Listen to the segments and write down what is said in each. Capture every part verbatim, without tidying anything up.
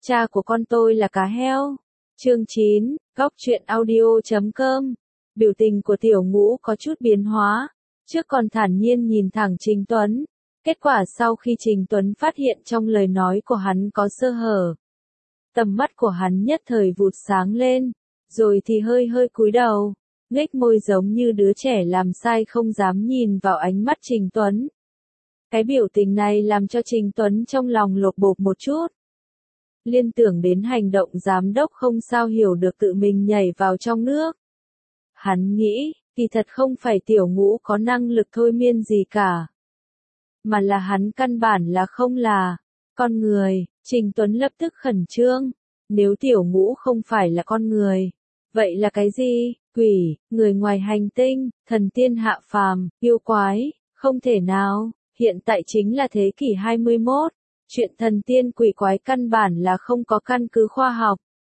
cha của con tôi là cá heo. Chương chín, góc truyện audio chấm com. Biểu tình của Tiểu Ngũ có chút biến hóa, trước còn thản nhiên nhìn thẳng Trình Tuấn, kết quả sau khi Trình Tuấn phát hiện trong lời nói của hắn có sơ hở, tầm mắt của hắn nhất thời vụt sáng lên, rồi thì hơi hơi cúi đầu, nhếch môi giống như đứa trẻ làm sai không dám nhìn vào ánh mắt Trình Tuấn. Cái biểu tình này làm cho Trình Tuấn trong lòng lột bột một chút. Liên tưởng đến hành động giám đốc không sao hiểu được tự mình nhảy vào trong nước. Hắn nghĩ, kỳ thật không phải Tiểu Ngũ có năng lực thôi miên gì cả, mà là hắn căn bản là không là con người. Trình Tuấn lập tức khẩn trương, nếu Tiểu Ngũ không phải là con người, vậy là cái gì? Quỷ, người ngoài hành tinh, thần tiên hạ phàm, yêu quái, không thể nào, hiện tại chính là thế kỷ hai mươi mốt, chuyện thần tiên quỷ quái căn bản là không có căn cứ khoa học.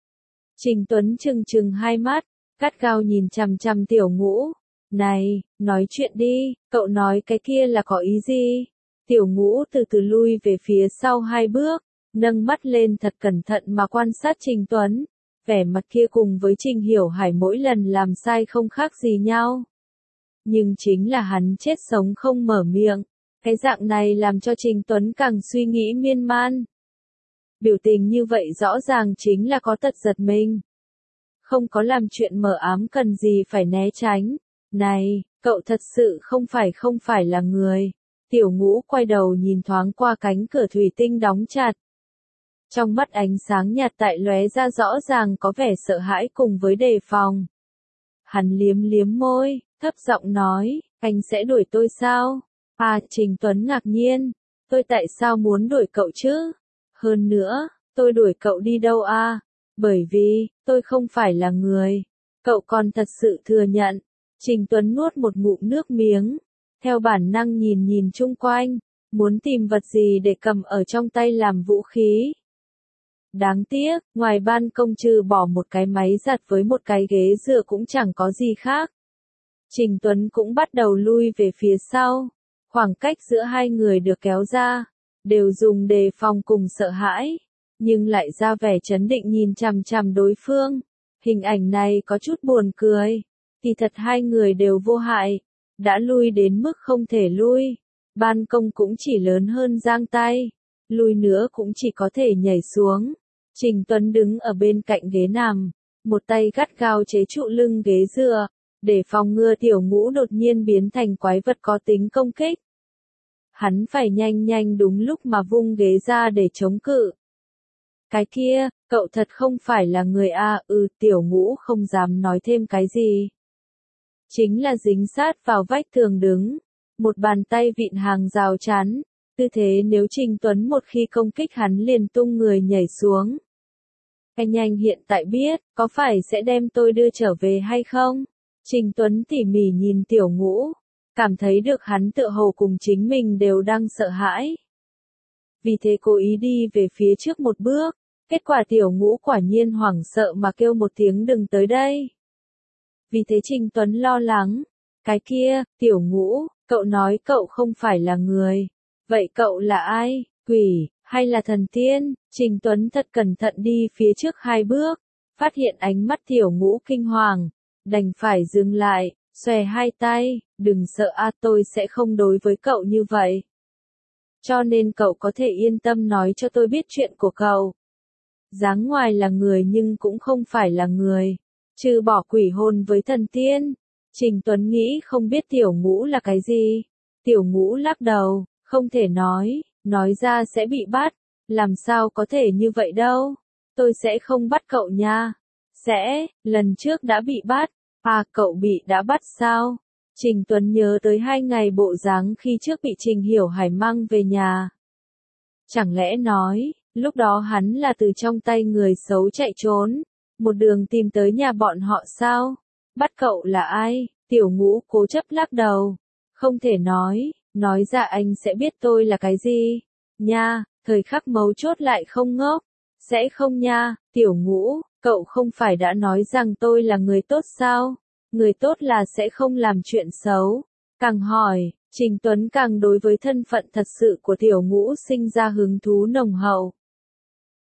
Trình Tuấn trừng trừng hai mắt, gắt gao nhìn chằm chằm Tiểu Ngũ. Này, nói chuyện đi, cậu nói cái kia là có ý gì? Tiểu Ngũ từ từ lui về phía sau hai bước, nâng mắt lên thật cẩn thận mà quan sát Trình Tuấn. Vẻ mặt kia cùng với Trình Hiểu Hải mỗi lần làm sai không khác gì nhau. Nhưng chính là hắn chết sống không mở miệng. Cái dạng này làm cho Trình Tuấn càng suy nghĩ miên man. Biểu tình như vậy rõ ràng chính là có tật giật mình. Không có làm chuyện mờ ám cần gì phải né tránh. Này, cậu thật sự không phải không phải là người. Tiểu Ngũ quay đầu nhìn thoáng qua cánh cửa thủy tinh đóng chặt. Trong mắt ánh sáng nhạt tại lóe ra rõ ràng có vẻ sợ hãi cùng với đề phòng. Hắn liếm liếm môi, thấp giọng nói, anh sẽ đuổi tôi sao? À, Trình Tuấn ngạc nhiên, tôi tại sao muốn đuổi cậu chứ? Hơn nữa, tôi đuổi cậu đi đâu à? Bởi vì, tôi không phải là người. Cậu còn thật sự thừa nhận. Trình Tuấn nuốt một ngụm nước miếng, theo bản năng nhìn nhìn chung quanh, muốn tìm vật gì để cầm ở trong tay làm vũ khí. Đáng tiếc, ngoài ban công trừ bỏ một cái máy giặt với một cái ghế dựa cũng chẳng có gì khác. Trình Tuấn cũng bắt đầu lui về phía sau. Khoảng cách giữa hai người được kéo ra, đều dùng đề phòng cùng sợ hãi, nhưng lại ra vẻ trấn định nhìn chằm chằm đối phương. Hình ảnh này có chút buồn cười, kỳ thật hai người đều vô hại, đã lui đến mức không thể lui. Ban công cũng chỉ lớn hơn giang tay, lui nữa cũng chỉ có thể nhảy xuống. Trình Tuấn đứng ở bên cạnh ghế nằm, một tay gắt gao chế trụ lưng ghế dựa, để phòng ngừa Tiểu Ngũ đột nhiên biến thành quái vật có tính công kích. Hắn phải nhanh nhanh đúng lúc mà vung ghế ra để chống cự. Cái kia, cậu thật không phải là người a? Ừ, Tiểu Ngũ không dám nói thêm cái gì. Chính là dính sát vào vách tường đứng, một bàn tay vịn hàng rào chắn, tư thế nếu Trình Tuấn một khi công kích hắn liền tung người nhảy xuống. Anh nhanh hiện tại biết, có phải sẽ đem tôi đưa trở về hay không? Trình Tuấn tỉ mỉ nhìn Tiểu Ngũ, cảm thấy được hắn tựa hồ cùng chính mình đều đang sợ hãi. Vì thế cố ý đi về phía trước một bước, kết quả Tiểu Ngũ quả nhiên hoảng sợ mà kêu một tiếng đừng tới đây. Vì thế Trình Tuấn lo lắng, cái kia, Tiểu Ngũ, cậu nói cậu không phải là người, vậy cậu là ai, quỷ, hay là thần tiên? Trình Tuấn thật cẩn thận đi phía trước hai bước, phát hiện ánh mắt Tiểu Ngũ kinh hoàng, đành phải dừng lại, xòe hai tay, đừng sợ a, tôi sẽ không đối với cậu như vậy. Cho nên cậu có thể yên tâm nói cho tôi biết chuyện của cậu. Dáng ngoài là người nhưng cũng không phải là người, trừ bỏ quỷ hồn với thần tiên. Trình Tuấn nghĩ không biết Tiểu Ngũ là cái gì. Tiểu Ngũ lắc đầu, không thể nói, nói ra sẽ bị bắt, làm sao có thể như vậy đâu, tôi sẽ không bắt cậu nha. Sẽ, lần trước đã bị bắt, à cậu bị đã bắt sao? Trình Tuấn nhớ tới hai ngày bộ dáng khi trước bị Trình Hiểu Hải mang về nhà. Chẳng lẽ nói, lúc đó hắn là từ trong tay người xấu chạy trốn, một đường tìm tới nhà bọn họ sao? Bắt cậu là ai? Tiểu Ngũ cố chấp lắc đầu, không thể nói, nói ra anh sẽ biết tôi là cái gì. Nha, thời khắc mấu chốt lại không ngốc, sẽ không nha. Tiểu Ngũ, cậu không phải đã nói rằng tôi là người tốt sao? Người tốt là sẽ không làm chuyện xấu. Càng hỏi, Trình Tuấn càng đối với thân phận thật sự của Tiểu Ngũ sinh ra hứng thú nồng hậu.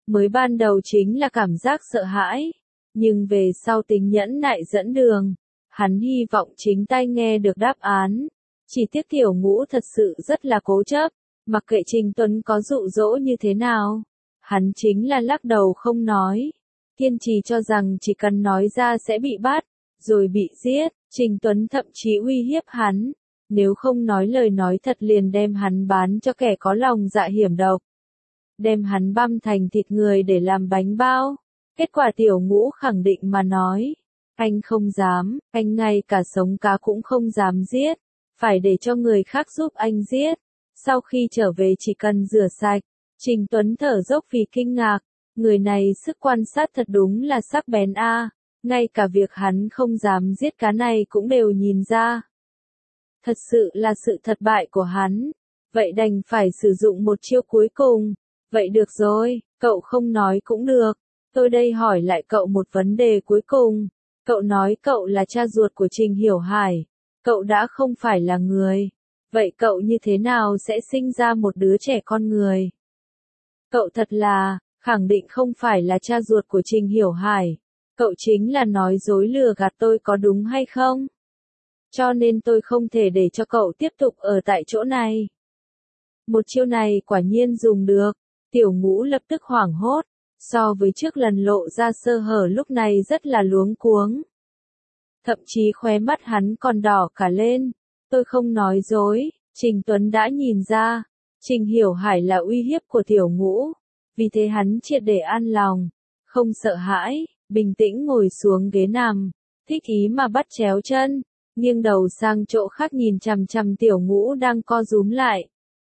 Mới ban đầu chính là cảm giác sợ hãi, nhưng về sau tính nhẫn nại dẫn đường, hắn hy vọng chính tai nghe được đáp án. Chỉ tiếc Tiểu Ngũ thật sự rất là cố chấp, mặc kệ Trình Tuấn có dụ dỗ như thế nào, hắn chính là lắc đầu không nói, kiên trì cho rằng chỉ cần nói ra sẽ bị bắt, rồi bị giết. Trình Tuấn thậm chí uy hiếp hắn, nếu không nói lời nói thật liền đem hắn bán cho kẻ có lòng dạ hiểm độc, đem hắn băm thành thịt người để làm bánh bao. Kết quả Tiểu Ngũ khẳng định mà nói, anh không dám, anh ngay cả sống cá cũng không dám giết, phải để cho người khác giúp anh giết. Sau khi trở về chỉ cần rửa sạch, Trình Tuấn thở dốc vì kinh ngạc, người này sức quan sát thật đúng là sắc bén a, ngay cả việc hắn không dám giết cá này cũng đều nhìn ra. Thật sự là sự thất bại của hắn, vậy đành phải sử dụng một chiêu cuối cùng. Vậy được rồi, cậu không nói cũng được, tôi đây hỏi lại cậu một vấn đề cuối cùng. Cậu nói cậu là cha ruột của Trình Hiểu Hải, cậu đã không phải là người, vậy cậu như thế nào sẽ sinh ra một đứa trẻ con người? Cậu thật là, khẳng định không phải là cha ruột của Trình Hiểu Hải, cậu chính là nói dối lừa gạt tôi có đúng hay không? Cho nên tôi không thể để cho cậu tiếp tục ở tại chỗ này. Một chiêu này quả nhiên dùng được, Tiểu Ngũ lập tức hoảng hốt, so với trước lần lộ ra sơ hở lúc này rất là luống cuống. Thậm chí khóe mắt hắn còn đỏ cả lên, tôi không nói dối, Trình Tuấn đã nhìn ra, Trình Hiểu Hải là uy hiếp của Tiểu Ngũ, vì thế hắn triệt để an lòng, không sợ hãi, bình tĩnh ngồi xuống ghế nằm, thích ý mà bắt chéo chân, nghiêng đầu sang chỗ khác nhìn chằm chằm Tiểu Ngũ đang co rúm lại.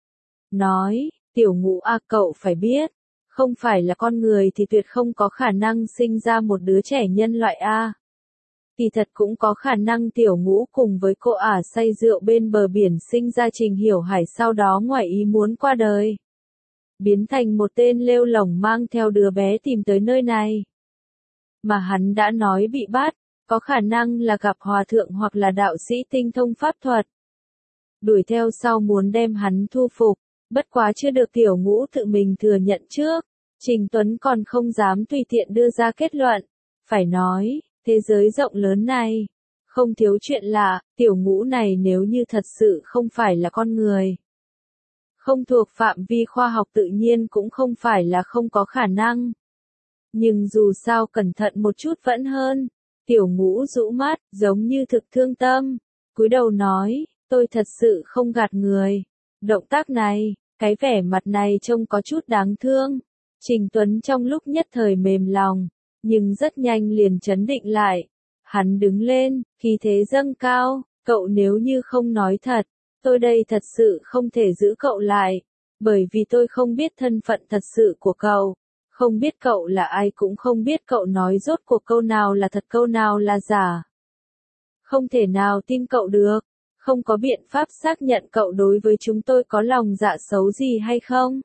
Nói, Tiểu Ngũ a, cậu phải biết, không phải là con người thì tuyệt không có khả năng sinh ra một đứa trẻ nhân loại a. Kỳ thật cũng có khả năng Tiểu Ngũ cùng với cô ả say rượu bên bờ biển sinh ra Trình Hiểu Hải, sau đó ngoài ý muốn qua đời, biến thành một tên lêu lổng mang theo đứa bé tìm tới nơi này. Mà hắn đã nói bị bắt, có khả năng là gặp hòa thượng hoặc là đạo sĩ tinh thông pháp thuật. Đuổi theo sau muốn đem hắn thu phục, bất quá chưa được Tiểu Ngũ tự mình thừa nhận trước, Trình Tuấn còn không dám tùy tiện đưa ra kết luận. Phải nói, thế giới rộng lớn này, không thiếu chuyện lạ, Tiểu Ngũ này nếu như thật sự không phải là con người, không thuộc phạm vi khoa học tự nhiên cũng không phải là không có khả năng. Nhưng dù sao cẩn thận một chút vẫn hơn. Tiểu Ngũ rũ mắt, giống như thực thương tâm, cúi đầu nói, tôi thật sự không gạt người. Động tác này, cái vẻ mặt này trông có chút đáng thương. Trình Tuấn trong lúc nhất thời mềm lòng, nhưng rất nhanh liền trấn định lại. Hắn đứng lên, khí thế dâng cao, cậu nếu như không nói thật, tôi đây thật sự không thể giữ cậu lại, bởi vì tôi không biết thân phận thật sự của cậu. Không biết cậu là ai, cũng không biết cậu nói rốt cuộc câu nào là thật câu nào là giả. Không thể nào tin cậu được, không có biện pháp xác nhận cậu đối với chúng tôi có lòng dạ xấu gì hay không.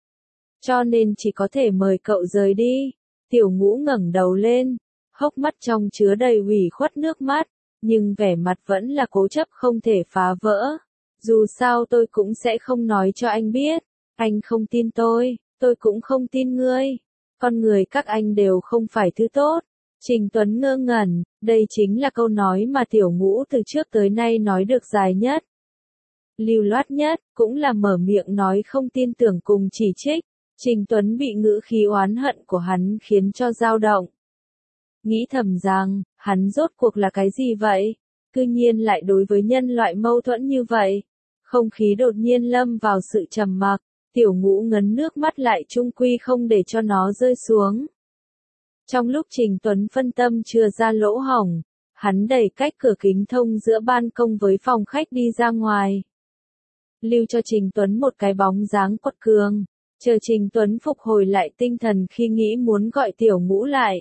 Cho nên chỉ có thể mời cậu rời đi. Tiểu Ngũ ngẩng đầu lên, hốc mắt trong chứa đầy ủy khuất nước mắt, nhưng vẻ mặt vẫn là cố chấp không thể phá vỡ. Dù sao tôi cũng sẽ không nói cho anh biết, anh không tin tôi. Tôi cũng không tin ngươi. Con người các anh đều không phải thứ tốt. Trình Tuấn ngơ ngẩn, đây chính là câu nói mà Tiểu Ngũ từ trước tới nay nói được dài nhất, lưu loát nhất, cũng là mở miệng nói không tin tưởng cùng chỉ trích. Trình Tuấn bị ngữ khí oán hận của hắn khiến cho dao động. Nghĩ thầm rằng, hắn rốt cuộc là cái gì vậy? Cư nhiên lại đối với nhân loại mâu thuẫn như vậy. Không khí đột nhiên lâm vào sự trầm mặc. Tiểu Ngũ ngấn nước mắt lại chung quy không để cho nó rơi xuống. Trong lúc Trình Tuấn phân tâm chưa ra lỗ hổng, hắn đẩy cách cửa kính thông giữa ban công với phòng khách đi ra ngoài. Lưu cho Trình Tuấn một cái bóng dáng quật cường, chờ Trình Tuấn phục hồi lại tinh thần khi nghĩ muốn gọi Tiểu Ngũ lại.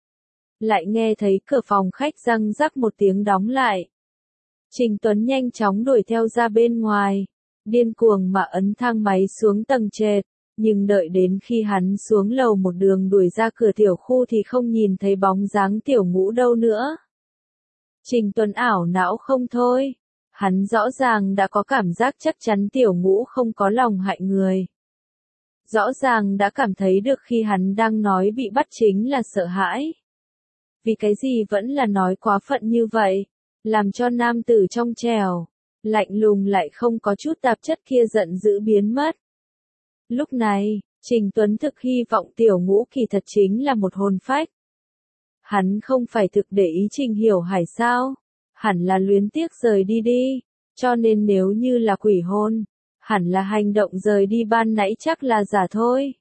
Lại nghe thấy cửa phòng khách răng rắc một tiếng đóng lại. Trình Tuấn nhanh chóng đuổi theo ra bên ngoài. Điên cuồng mà ấn thang máy xuống tầng trệt, nhưng đợi đến khi hắn xuống lầu một đường đuổi ra cửa tiểu khu thì không nhìn thấy bóng dáng Tiểu Ngũ đâu nữa. Trình Tuấn ảo não không thôi, hắn rõ ràng đã có cảm giác chắc chắn Tiểu Ngũ không có lòng hại người. rõ ràng đã cảm thấy được khi hắn đang nói bị bắt chính là sợ hãi. Vì cái gì vẫn là nói quá phận như vậy, làm cho nam tử trong trẻo, lạnh lùng lại không có chút tạp chất kia giận dữ biến mất. Lúc này, Trình Tuấn thực hy vọng Tiểu Ngũ kỳ thật chính là một hồn phách. Hắn không phải thực để ý Trình Hiểu Hải sao, hẳn là luyến tiếc rời đi đi, cho nên nếu như là quỷ hồn, hẳn là hành động rời đi ban nãy chắc là giả thôi.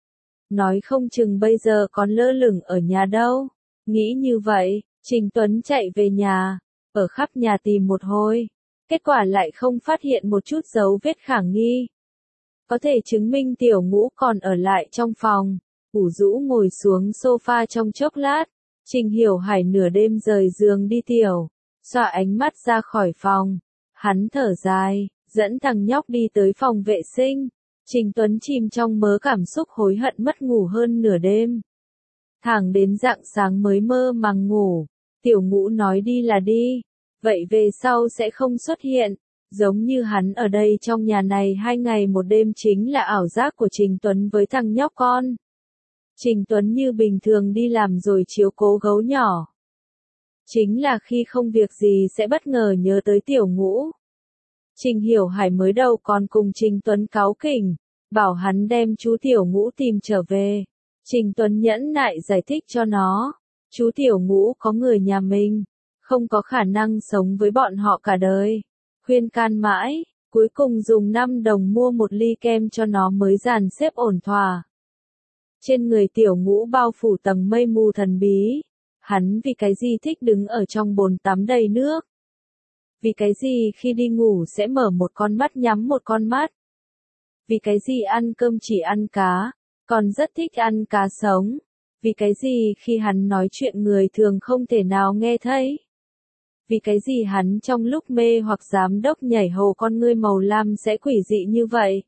Nói không chừng bây giờ còn lơ lửng ở nhà đâu. Nghĩ như vậy, Trình Tuấn chạy về nhà, ở khắp nhà tìm một hồi, kết quả lại không phát hiện một chút dấu vết khả nghi. Có thể chứng minh Tiểu Ngũ còn ở lại trong phòng, ủ rũ ngồi xuống sofa trong chốc lát, Trình Hiểu Hải nửa đêm rời giường đi tiểu, xoa ánh mắt ra khỏi phòng, hắn thở dài, dẫn thằng nhóc đi tới phòng vệ sinh, Trình Tuấn chìm trong mớ cảm xúc hối hận mất ngủ hơn nửa đêm. Thẳng đến rạng sáng mới mơ màng ngủ, Tiểu Ngũ nói đi là đi, vậy về sau sẽ không xuất hiện, giống như hắn ở đây trong nhà này hai ngày một đêm chính là ảo giác của Trình Tuấn với thằng nhóc con. Trình Tuấn như bình thường đi làm rồi chiếu cố gấu nhỏ. Chính là khi không việc gì sẽ bất ngờ nhớ tới Tiểu Ngũ. Trình Hiểu Hải mới đầu còn cùng Trình Tuấn cáu kỉnh, bảo hắn đem chú Tiểu Ngũ tìm trở về. Trình Tuấn nhẫn nại giải thích cho nó, chú Tiểu Ngũ có người nhà mình, không có khả năng sống với bọn họ cả đời. Khuyên can mãi, cuối cùng dùng năm đồng mua một ly kem cho nó mới dàn xếp ổn thỏa. Trên người Tiểu Ngũ bao phủ tầng mây mù thần bí, hắn vì cái gì thích đứng ở trong bồn tắm đầy nước. Vì cái gì khi đi ngủ sẽ mở một con mắt nhắm một con mắt. Vì cái gì ăn cơm chỉ ăn cá, còn rất thích ăn cá sống. Vì cái gì khi hắn nói chuyện người thường không thể nào nghe thấy. Vì cái gì hắn trong lúc mê hoặc giám đốc nhảy hồ con ngươi màu lam sẽ quỷ dị như vậy.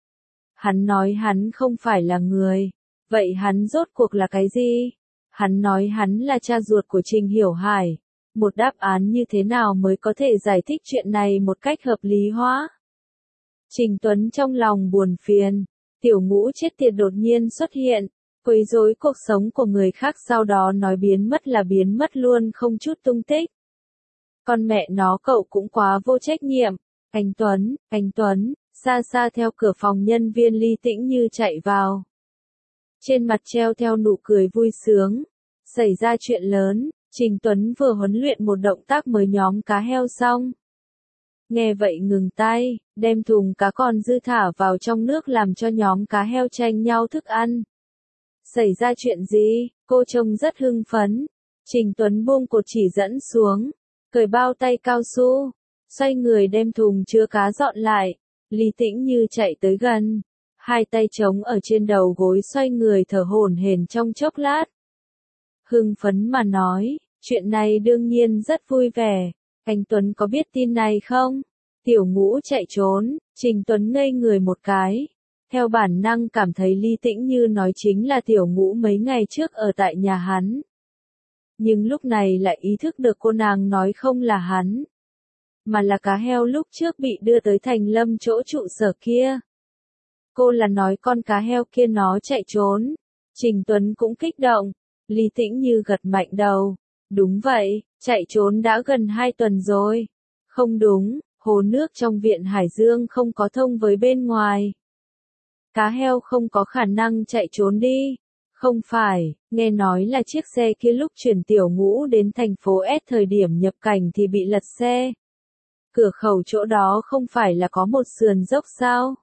Hắn nói hắn không phải là người, vậy hắn rốt cuộc là cái gì? Hắn nói hắn là cha ruột của Trình Hiểu Hải. Một đáp án như thế nào mới có thể giải thích chuyện này một cách hợp lý hóa? Trình Tuấn trong lòng buồn phiền, Tiểu Ngũ chết tiệt đột nhiên xuất hiện, quấy rối cuộc sống của người khác sau đó nói biến mất là biến mất luôn không chút tung tích. Con mẹ nó cậu cũng quá vô trách nhiệm. Anh Tuấn, anh Tuấn, xa xa theo cửa phòng nhân viên Ly Tĩnh Như chạy vào. Trên mặt treo theo nụ cười vui sướng. Xảy ra chuyện lớn, Trình Tuấn vừa huấn luyện một động tác mới nhóm cá heo xong. Nghe vậy ngừng tay, đem thùng cá còn dư thả vào trong nước làm cho nhóm cá heo tranh nhau thức ăn. Xảy ra chuyện gì? Cô trông rất hưng phấn. Trình Tuấn buông cột chỉ dẫn xuống, cởi bao tay cao su, xoay người đem thùng chứa cá dọn lại. Ly Tĩnh Như chạy tới gần, hai tay trống ở trên đầu gối xoay người thở hổn hển trong chốc lát. Hưng phấn mà nói, chuyện này đương nhiên rất vui vẻ. Anh Tuấn có biết tin này không? Tiểu Ngũ chạy trốn, Trình Tuấn ngây người một cái. Theo bản năng cảm thấy Ly Tĩnh Như nói chính là Tiểu Ngũ mấy ngày trước ở tại nhà hắn. Nhưng lúc này lại ý thức được cô nàng nói không là hắn, mà là cá heo lúc trước bị đưa tới Thành Lâm chỗ trụ sở kia. Cô là nói con cá heo kia nó chạy trốn. Trình Tuấn cũng kích động. Ly Tĩnh Như gật mạnh đầu. Đúng vậy, chạy trốn đã gần hai tuần rồi. Không đúng, hồ nước trong viện Hải Dương không có thông với bên ngoài. Cá heo không có khả năng chạy trốn đi. Không phải, nghe nói là chiếc xe kia lúc chuyển Tiểu Ngũ đến thành phố S thời điểm nhập cảnh thì bị lật xe. Cửa khẩu chỗ đó không phải là có một sườn dốc sao?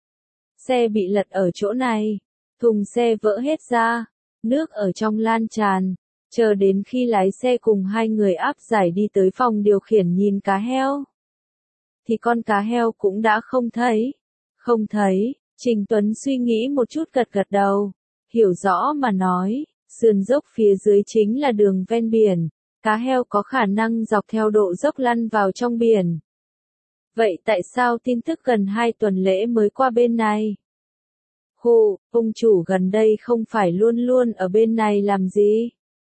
Xe bị lật ở chỗ này, thùng xe vỡ hết ra, nước ở trong lan tràn, chờ đến khi lái xe cùng hai người áp giải đi tới phòng điều khiển nhìn cá heo. Thì con cá heo cũng đã không thấy. Không thấy, Trình Tuấn suy nghĩ một chút gật gật đầu, hiểu rõ mà nói, sườn dốc phía dưới chính là đường ven biển, cá heo có khả năng dọc theo độ dốc lăn vào trong biển. Vậy tại sao tin tức gần hai tuần lễ mới qua bên này? Hù, ông chủ gần đây không phải luôn luôn ở bên này làm gì?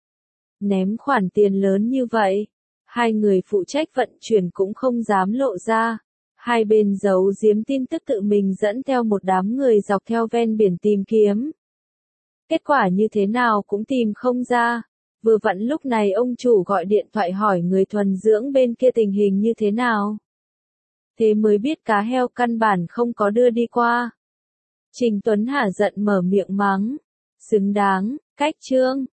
Ném khoản tiền lớn như vậy, hai người phụ trách vận chuyển cũng không dám lộ ra. Hai bên giấu giếm tin tức tự mình dẫn theo một đám người dọc theo ven biển tìm kiếm. Kết quả như thế nào cũng tìm không ra. Vừa vặn lúc này ông chủ gọi điện thoại hỏi người thuần dưỡng bên kia tình hình như thế nào. Thế mới biết cá heo căn bản không có đưa đi qua. Trình Tuấn hả giận mở miệng mắng. Xứng đáng, cách trương.